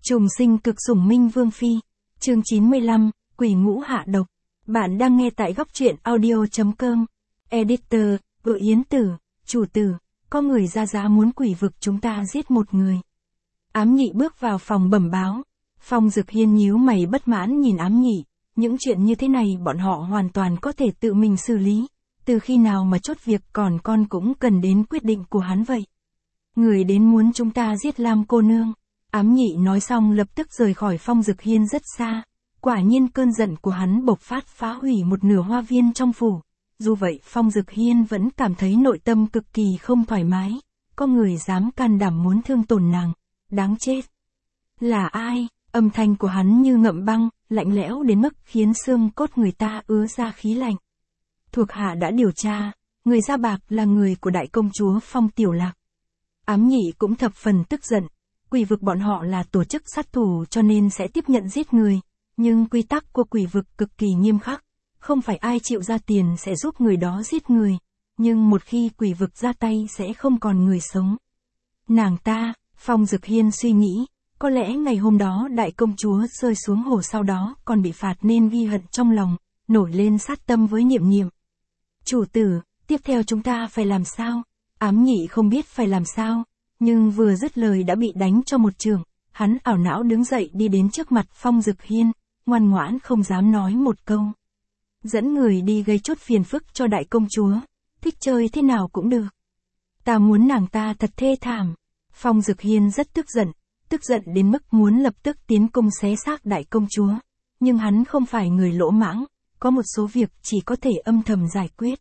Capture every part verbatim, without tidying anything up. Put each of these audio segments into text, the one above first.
Trùng sinh cực sủng Minh Vương Phi. Chương chín mươi lăm, Quỷ Ngũ hạ độc. Bạn đang nghe tại góc truyện audio.com. Editor, Vợ Yến Tử, chủ tử, có người ra giá muốn quỷ vực chúng ta giết một người. Ám Nhị bước vào phòng bẩm báo. Phong Dực Hiên nhíu mày bất mãn nhìn Ám Nhị, những chuyện như thế này bọn họ hoàn toàn có thể tự mình xử lý, từ khi nào mà chốt việc còn con cũng cần đến quyết định của hắn vậy. Người đến muốn chúng ta giết Lam cô nương. Ám Nhị nói xong lập tức rời khỏi Phong Dực Hiên rất xa. Quả nhiên cơn giận của hắn bộc phát phá hủy một nửa hoa viên trong phủ. Dù vậy Phong Dực Hiên vẫn cảm thấy nội tâm cực kỳ không thoải mái. Có người dám can đảm muốn thương tổn nàng. Đáng chết. Là ai? Âm thanh của hắn như ngậm băng, lạnh lẽo đến mức khiến xương cốt người ta ứa ra khí lạnh. Thuộc hạ đã điều tra, người da bạc là người của đại công chúa Phong Tiểu Lạc. Ám Nhị cũng thập phần tức giận. Quỷ vực bọn họ là tổ chức sát thủ cho nên sẽ tiếp nhận giết người. Nhưng quy tắc của quỷ vực cực kỳ nghiêm khắc. Không phải ai chịu ra tiền sẽ giúp người đó giết người. Nhưng một khi quỷ vực ra tay sẽ không còn người sống. Nàng ta, Phong Dực Hiên suy nghĩ, có lẽ ngày hôm đó đại công chúa rơi xuống hồ sau đó còn bị phạt nên ghi hận trong lòng, nổi lên sát tâm với Niệm Niệm. Chủ tử, tiếp theo chúng ta phải làm sao? Ám Nhị không biết phải làm sao, nhưng vừa dứt lời đã bị đánh cho một trường. Hắn ảo não đứng dậy đi đến trước mặt Phong Dực Hiên, ngoan ngoãn không dám nói một câu. Dẫn người đi gây chút phiền phức cho đại công chúa, thích chơi thế nào cũng được. Ta muốn nàng ta thật thê thảm. Phong Dực Hiên rất tức giận, tức giận đến mức muốn lập tức tiến công xé xác đại công chúa. Nhưng hắn không phải người lỗ mãng, có một số việc chỉ có thể âm thầm giải quyết.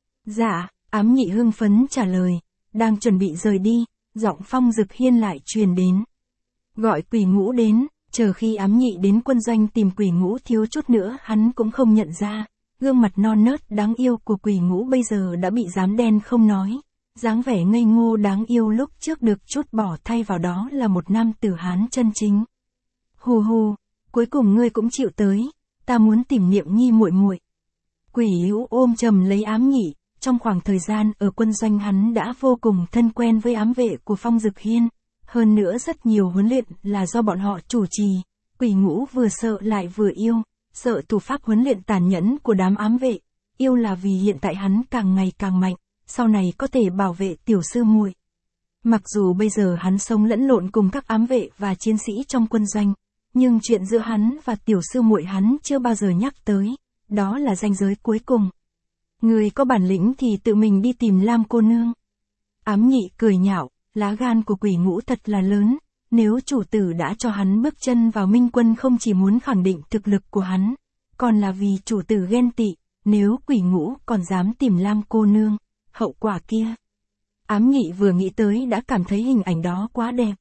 Dạ, Ám Nhị hưng phấn trả lời, đang chuẩn bị rời đi, giọng Phong Dực Hiên lại truyền đến. Gọi Quỷ Ngũ đến, chờ khi Ám Nhị đến quân doanh tìm Quỷ Ngũ thiếu chút nữa hắn cũng không nhận ra, gương mặt non nớt đáng yêu của Quỷ Ngũ bây giờ đã bị dám đen không nói. Dáng vẻ ngây ngô đáng yêu lúc trước được chút bỏ thay vào đó là một nam tử Hán chân chính. Hù hù, cuối cùng ngươi cũng chịu tới, ta muốn tìm Niệm Nhi muội muội. Quỷ Hữu ôm chầm lấy Ám Nhị, trong khoảng thời gian ở quân doanh hắn đã vô cùng thân quen với ám vệ của Phong Dực Hiên, hơn nữa rất nhiều huấn luyện là do bọn họ chủ trì. Quỷ Ngũ vừa sợ lại vừa yêu, sợ thủ pháp huấn luyện tàn nhẫn của đám ám vệ, yêu là vì hiện tại hắn càng ngày càng mạnh. Sau này có thể bảo vệ tiểu sư muội. Mặc dù bây giờ hắn sống lẫn lộn cùng các ám vệ và chiến sĩ trong quân doanh, nhưng chuyện giữa hắn và tiểu sư muội hắn chưa bao giờ nhắc tới, đó là ranh giới cuối cùng. Người có bản lĩnh thì tự mình đi tìm Lam cô nương. Ám Nhị cười nhạo, lá gan của Quỷ Ngũ thật là lớn, nếu chủ tử đã cho hắn bước chân vào Minh Quân không chỉ muốn khẳng định thực lực của hắn, còn là vì chủ tử ghen tị, nếu Quỷ Ngũ còn dám tìm Lam cô nương. Hậu quả kia. Ám Nhị vừa nghĩ tới đã cảm thấy hình ảnh đó quá đẹp.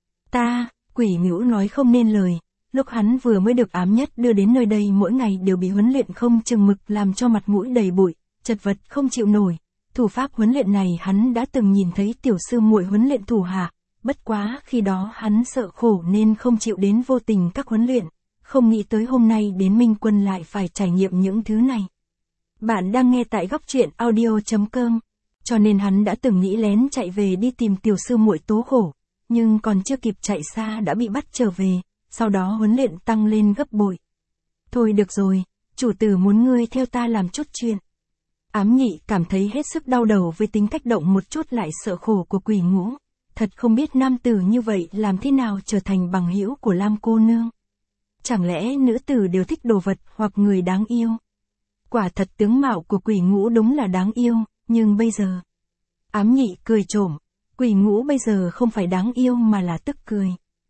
Ta, Quỷ Ngũ nói không nên lời, lúc hắn vừa mới được Ám Nhất đưa đến nơi đây mỗi ngày đều bị huấn luyện không chừng mực làm cho mặt mũi đầy bụi, chật vật không chịu nổi. Thủ pháp huấn luyện này hắn đã từng nhìn thấy tiểu sư muội huấn luyện thủ hạ, bất quá khi đó hắn sợ khổ nên không chịu đến vô tình các huấn luyện, không nghĩ tới hôm nay đến Minh Quân lại phải trải nghiệm những thứ này. Bạn đang nghe tại góc truyện audio.com, cho nên hắn đã từng nghĩ lén chạy về đi tìm tiểu sư muội tố khổ, nhưng còn chưa kịp chạy xa đã bị bắt trở về, sau đó huấn luyện tăng lên gấp bội. Thôi được rồi, chủ tử muốn ngươi theo ta làm chút chuyện. Ám Nhị cảm thấy hết sức đau đầu với tính cách động một chút lại sợ khổ của Quỷ Ngũ, thật không biết nam tử như vậy làm thế nào trở thành bằng hữu của Lam cô nương. Chẳng lẽ nữ tử đều thích đồ vật hoặc người đáng yêu? Quả thật tướng mạo của Quỷ Ngũ đúng là đáng yêu, nhưng bây giờ... Ám Nhị cười trộm, Quỷ Ngũ bây giờ không phải đáng yêu mà là tức cười.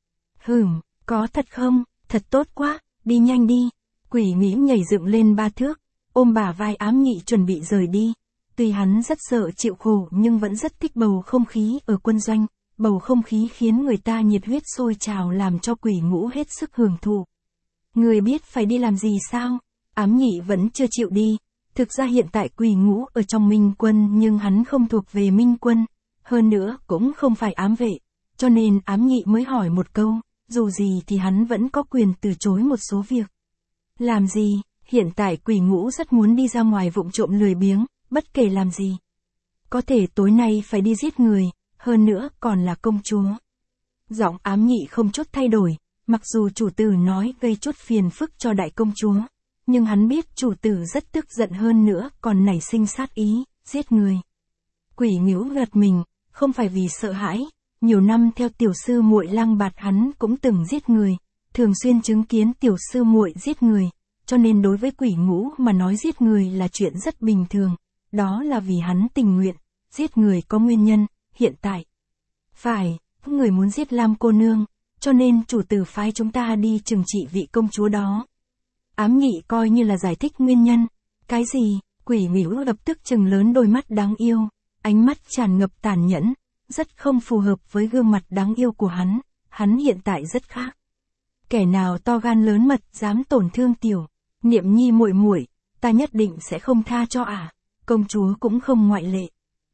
Hừm, có thật không? Thật tốt quá, đi nhanh đi. Quỷ Nghĩ nhảy dựng lên ba thước, ôm bả vai Ám Nhị chuẩn bị rời đi. Tuy hắn rất sợ chịu khổ nhưng vẫn rất thích bầu không khí ở quân doanh, bầu không khí khiến người ta nhiệt huyết sôi trào làm cho Quỷ Ngũ hết sức hưởng thụ. Người biết phải đi làm gì sao? Ám Nhị vẫn chưa chịu đi, thực ra hiện tại Quỷ Ngũ ở trong Minh Quân nhưng hắn không thuộc về Minh Quân, hơn nữa cũng không phải ám vệ, cho nên Ám Nhị mới hỏi một câu, dù gì thì hắn vẫn có quyền từ chối một số việc. Làm gì? Hiện tại Quỷ Ngũ rất muốn đi ra ngoài vụng trộm lười biếng, bất kể làm gì. Có thể tối nay phải đi giết người, hơn nữa còn là công chúa. Giọng Ám Nhị không chút thay đổi, Mặc dù chủ tử nói gây chút phiền phức cho đại công chúa, nhưng hắn biết chủ tử rất tức giận hơn nữa còn nảy sinh sát ý, giết người. Quỷ Ngưu gật mình, không phải vì sợ hãi, nhiều năm theo tiểu sư muội Lăng Bạt hắn cũng từng giết người, thường xuyên chứng kiến tiểu sư muội giết người, cho nên đối với Quỷ Ngưu mà nói giết người là chuyện rất bình thường, đó là vì hắn tình nguyện, giết người có nguyên nhân, hiện tại. Phải, người muốn giết Lam cô nương, cho nên chủ tử phái chúng ta đi trừng trị vị công chúa đó. Ám Nhị coi như là giải thích nguyên nhân. Cái gì? Quỷ Ngưu lập tức trừng lớn đôi mắt đáng yêu, ánh mắt tràn ngập tàn nhẫn, rất không phù hợp với gương mặt đáng yêu của hắn, hắn hiện tại rất khác. Kẻ nào to gan lớn mật dám tổn thương tiểu Niệm Nhi muội muội, ta nhất định sẽ không tha cho ả, à. Công chúa cũng không ngoại lệ.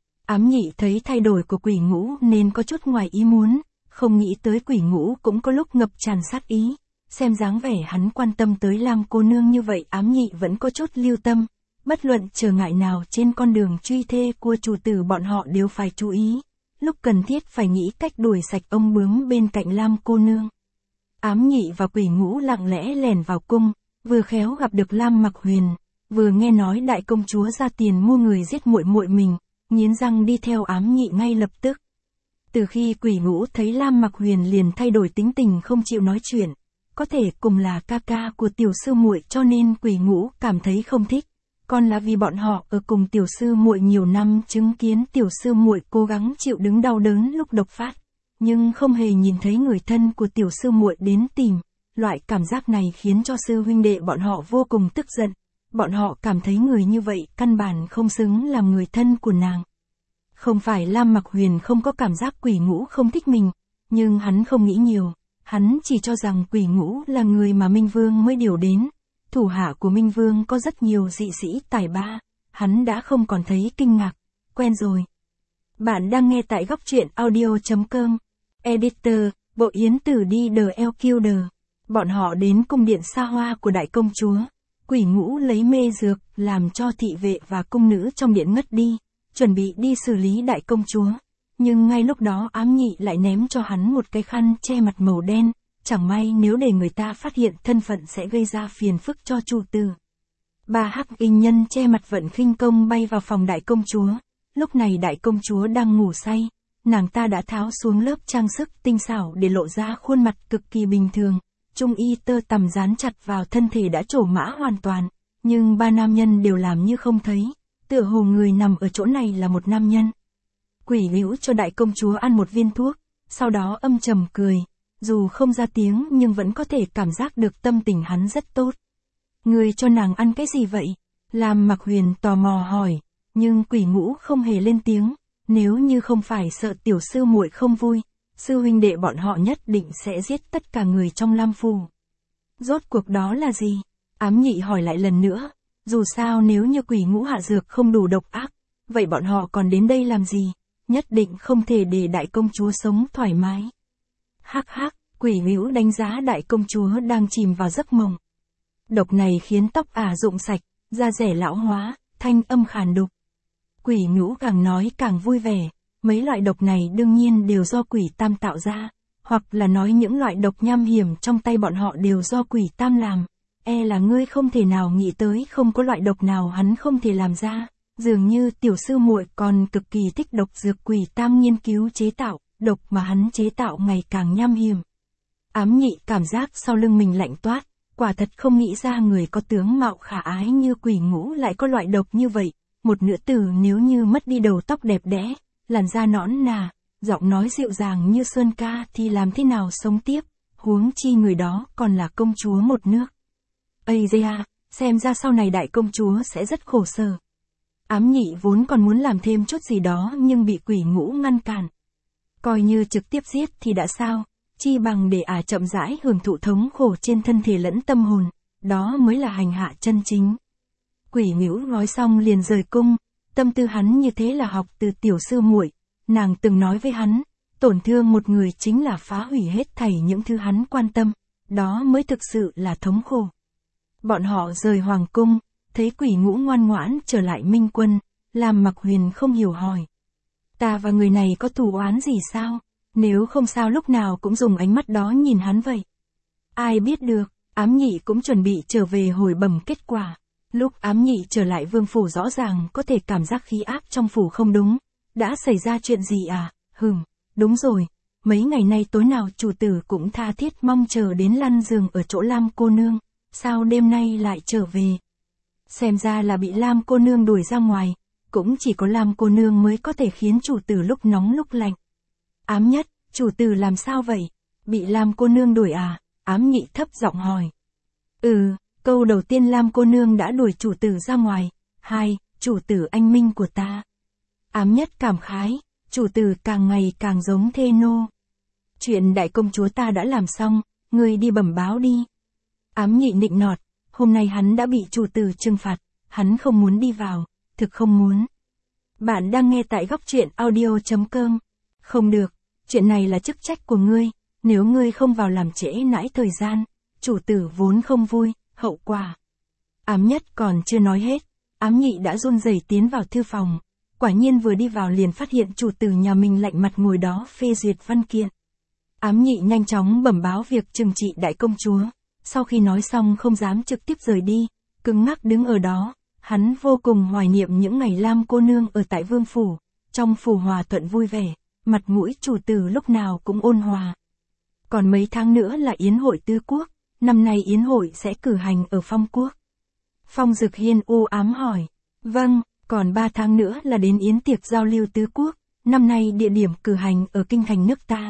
Ám Nhị thấy thay đổi của Quỷ Ngưu nên có chút ngoài ý muốn, không nghĩ tới Quỷ Ngưu cũng có lúc ngập tràn sát ý, xem dáng vẻ hắn quan tâm tới Lam cô nương như vậy, Ám Nhị vẫn có chút lưu tâm, bất luận trở ngại nào trên con đường truy thê của chủ tử bọn họ đều phải chú ý, lúc cần thiết phải nghĩ cách đuổi sạch ông bướm bên cạnh Lam cô nương. Ám Nhị và Quỷ Ngưu lặng lẽ lẻn vào cung, vừa khéo gặp được Lam Mặc Huyền, vừa nghe nói đại công chúa ra tiền mua người giết muội muội mình, nghiến răng đi theo Ám Nhị ngay lập tức. Từ khi Quỷ Ngưu thấy Lam Mặc Huyền liền thay đổi tính tình không chịu nói chuyện, có thể cùng là ca ca của tiểu sư muội cho nên Quỷ Ngưu cảm thấy không thích, còn là vì bọn họ ở cùng tiểu sư muội nhiều năm chứng kiến tiểu sư muội cố gắng chịu đứng đau đớn lúc độc phát, nhưng không hề nhìn thấy người thân của tiểu sư muội đến tìm, loại cảm giác này khiến cho sư huynh đệ bọn họ vô cùng tức giận, bọn họ cảm thấy người như vậy căn bản không xứng làm người thân của nàng. Không phải Lam Mặc Huyền không có cảm giác Quỷ Ngưu không thích mình, nhưng hắn không nghĩ nhiều, hắn chỉ cho rằng Quỷ Ngưu là người mà Minh Vương mới điều đến, thủ hạ của Minh Vương có rất nhiều dị sĩ tài ba, hắn đã không còn thấy kinh ngạc, quen rồi. Bạn đang nghe tại góc truyện audio chấm com, Editor, Bộ Yến Tử đi The L Killer. Bọn họ đến cung điện xa hoa của đại công chúa, Quỷ Ngưu lấy mê dược làm cho thị vệ và cung nữ trong điện ngất đi, chuẩn bị đi xử lý đại công chúa, nhưng ngay lúc đó Ám Nhị lại ném cho hắn một cái khăn che mặt màu đen, chẳng may nếu để người ta phát hiện thân phận sẽ gây ra phiền phức cho chủ tử. Ba hắc y nhân che mặt vận khinh công bay vào phòng đại công chúa, lúc này đại công chúa đang ngủ say, nàng ta đã tháo xuống lớp trang sức tinh xảo để lộ ra khuôn mặt cực kỳ bình thường, trung y tơ tằm dán chặt vào thân thể đã trổ mã hoàn toàn, nhưng ba nam nhân đều làm như không thấy, tựa hồ người nằm ở chỗ này là một nam nhân. Quỷ Ngưu cho đại công chúa ăn một viên thuốc, sau đó âm trầm cười, dù không ra tiếng nhưng vẫn có thể cảm giác được tâm tình hắn rất tốt. Người cho nàng ăn cái gì vậy? Lam Mặc Huyền tò mò hỏi, nhưng Quỷ Ngưu không hề lên tiếng, nếu như không phải sợ tiểu sư muội không vui, sư huynh đệ bọn họ nhất định sẽ giết tất cả người trong Lam phủ. Rốt cuộc đó là gì? Ám Nhị hỏi lại lần nữa, dù sao nếu như Quỷ Ngưu hạ dược không đủ độc ác, vậy bọn họ còn đến đây làm gì? Nhất định không thể để đại công chúa sống thoải mái. Hắc hắc, Quỷ Ngưu đánh giá đại công chúa đang chìm vào giấc mộng. Độc này khiến tóc ả rụng sạch, da rẻ lão hóa, thanh âm khàn đục. Quỷ Ngưu càng nói càng vui vẻ, mấy loại độc này đương nhiên đều do Quỷ Tam tạo ra, hoặc là nói những loại độc nham hiểm trong tay bọn họ đều do Quỷ Tam làm. E là ngươi không thể nào nghĩ tới không có loại độc nào hắn không thể làm ra, dường như tiểu sư muội còn cực kỳ thích độc dược Quỷ Tam nghiên cứu chế tạo, độc mà hắn chế tạo ngày càng nham hiểm. Ám Nhị cảm giác sau lưng mình lạnh toát, quả thật không nghĩ ra người có tướng mạo khả ái như Quỷ Ngưu lại có loại độc như vậy, một nữ tử nếu như mất đi đầu tóc đẹp đẽ, làn da nõn nà, giọng nói dịu dàng như Xuân Ca thì làm thế nào sống tiếp, huống chi người đó còn là công chúa một nước. Ây da, xem ra sau này đại công chúa sẽ rất khổ sở. Ám Nhị vốn còn muốn làm thêm chút gì đó nhưng bị Quỷ Ngưu ngăn cản. Coi như trực tiếp giết thì đã sao, chi bằng để ả à chậm rãi hưởng thụ thống khổ trên thân thể lẫn tâm hồn, đó mới là hành hạ chân chính. Quỷ Ngưu nói xong liền rời cung, tâm tư hắn như thế là học từ tiểu sư muội, nàng từng nói với hắn, tổn thương một người chính là phá hủy hết thảy những thứ hắn quan tâm, đó mới thực sự là thống khổ. Bọn họ rời hoàng cung, thấy Quỷ Ngưu ngoan ngoãn trở lại Minh Quân, Lam Mặc Huyền không hiểu hỏi. Ta và người này có thù oán gì sao? Nếu không sao lúc nào cũng dùng ánh mắt đó nhìn hắn vậy. Ai biết được, Ám Nhị cũng chuẩn bị trở về hồi bẩm kết quả. Lúc Ám Nhị trở lại vương phủ rõ ràng có thể cảm giác khí áp trong phủ không đúng. Đã xảy ra chuyện gì à? Hừm, đúng rồi. Mấy ngày nay tối nào chủ tử cũng tha thiết mong chờ đến lăn giường ở chỗ Lam cô nương. Sao đêm nay lại trở về? Xem ra là bị Lam cô nương đuổi ra ngoài. Cũng chỉ có Lam cô nương mới có thể khiến chủ tử lúc nóng lúc lạnh. Ám Nhất, chủ tử làm sao vậy? Bị Lam cô nương đuổi à? Ám Nhị thấp giọng hỏi. Ừ, câu đầu tiên Lam cô nương đã đuổi chủ tử ra ngoài. Hai, chủ tử anh minh của ta. Ám Nhất cảm khái, chủ tử càng ngày càng giống thê nô. Chuyện đại công chúa ta đã làm xong, ngươi đi bẩm báo đi. Ám Nhị nịnh nọt, hôm nay hắn đã bị chủ tử trừng phạt, hắn không muốn đi vào, thực không muốn. Bạn đang nghe tại góc truyện audio chấm com. Không được, chuyện này là chức trách của ngươi, nếu ngươi không vào làm trễ nãi thời gian, chủ tử vốn không vui, hậu quả. Ám Nhất còn chưa nói hết, Ám Nhị đã run rẩy tiến vào thư phòng, quả nhiên vừa đi vào liền phát hiện chủ tử nhà mình lạnh mặt ngồi đó phê duyệt văn kiện. Ám Nhị nhanh chóng bẩm báo việc trừng trị đại công chúa, sau khi nói xong không dám trực tiếp rời đi, cứng ngắc đứng ở đó, hắn vô cùng hoài niệm những ngày Lam cô nương ở tại vương phủ, trong phủ hòa thuận vui vẻ, mặt mũi chủ tử lúc nào cũng ôn hòa. Còn mấy tháng nữa là yến hội tứ quốc, năm nay yến hội sẽ cử hành ở Phong quốc. Phong Dực Hiên u ám hỏi, vâng, còn ba tháng nữa là đến yến tiệc giao lưu tứ quốc, năm nay địa điểm cử hành ở kinh thành nước ta.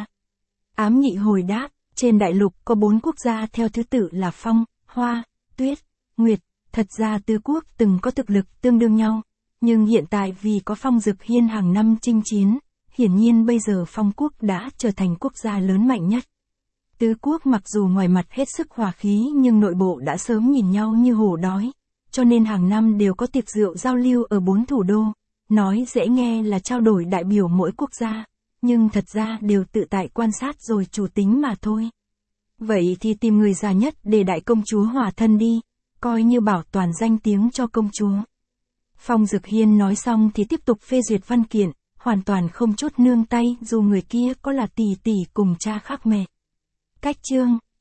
Ám Nhị hồi đáp, trên đại lục có bốn quốc gia theo thứ tự là Phong, Hoa, Tuyết, Nguyệt, thật ra tứ quốc từng có thực lực tương đương nhau, nhưng hiện tại vì có Phong Dực Hiên hàng năm chinh chiến, hiển nhiên bây giờ Phong quốc đã trở thành quốc gia lớn mạnh nhất. Tứ quốc mặc dù ngoài mặt hết sức hòa khí nhưng nội bộ đã sớm nhìn nhau như hổ đói, cho nên hàng năm đều có tiệc rượu giao lưu ở bốn thủ đô, nói dễ nghe là trao đổi đại biểu mỗi quốc gia, nhưng thật ra đều tự tại quan sát rồi chủ tính mà thôi. Vậy thì tìm người già nhất để đại công chúa hòa thân đi, coi như bảo toàn danh tiếng cho công chúa. Phong Dực Hiên nói xong thì tiếp tục phê duyệt văn kiện, hoàn toàn không chút nương tay dù người kia có là tỷ tỷ cùng cha khác mẹ. Cách chương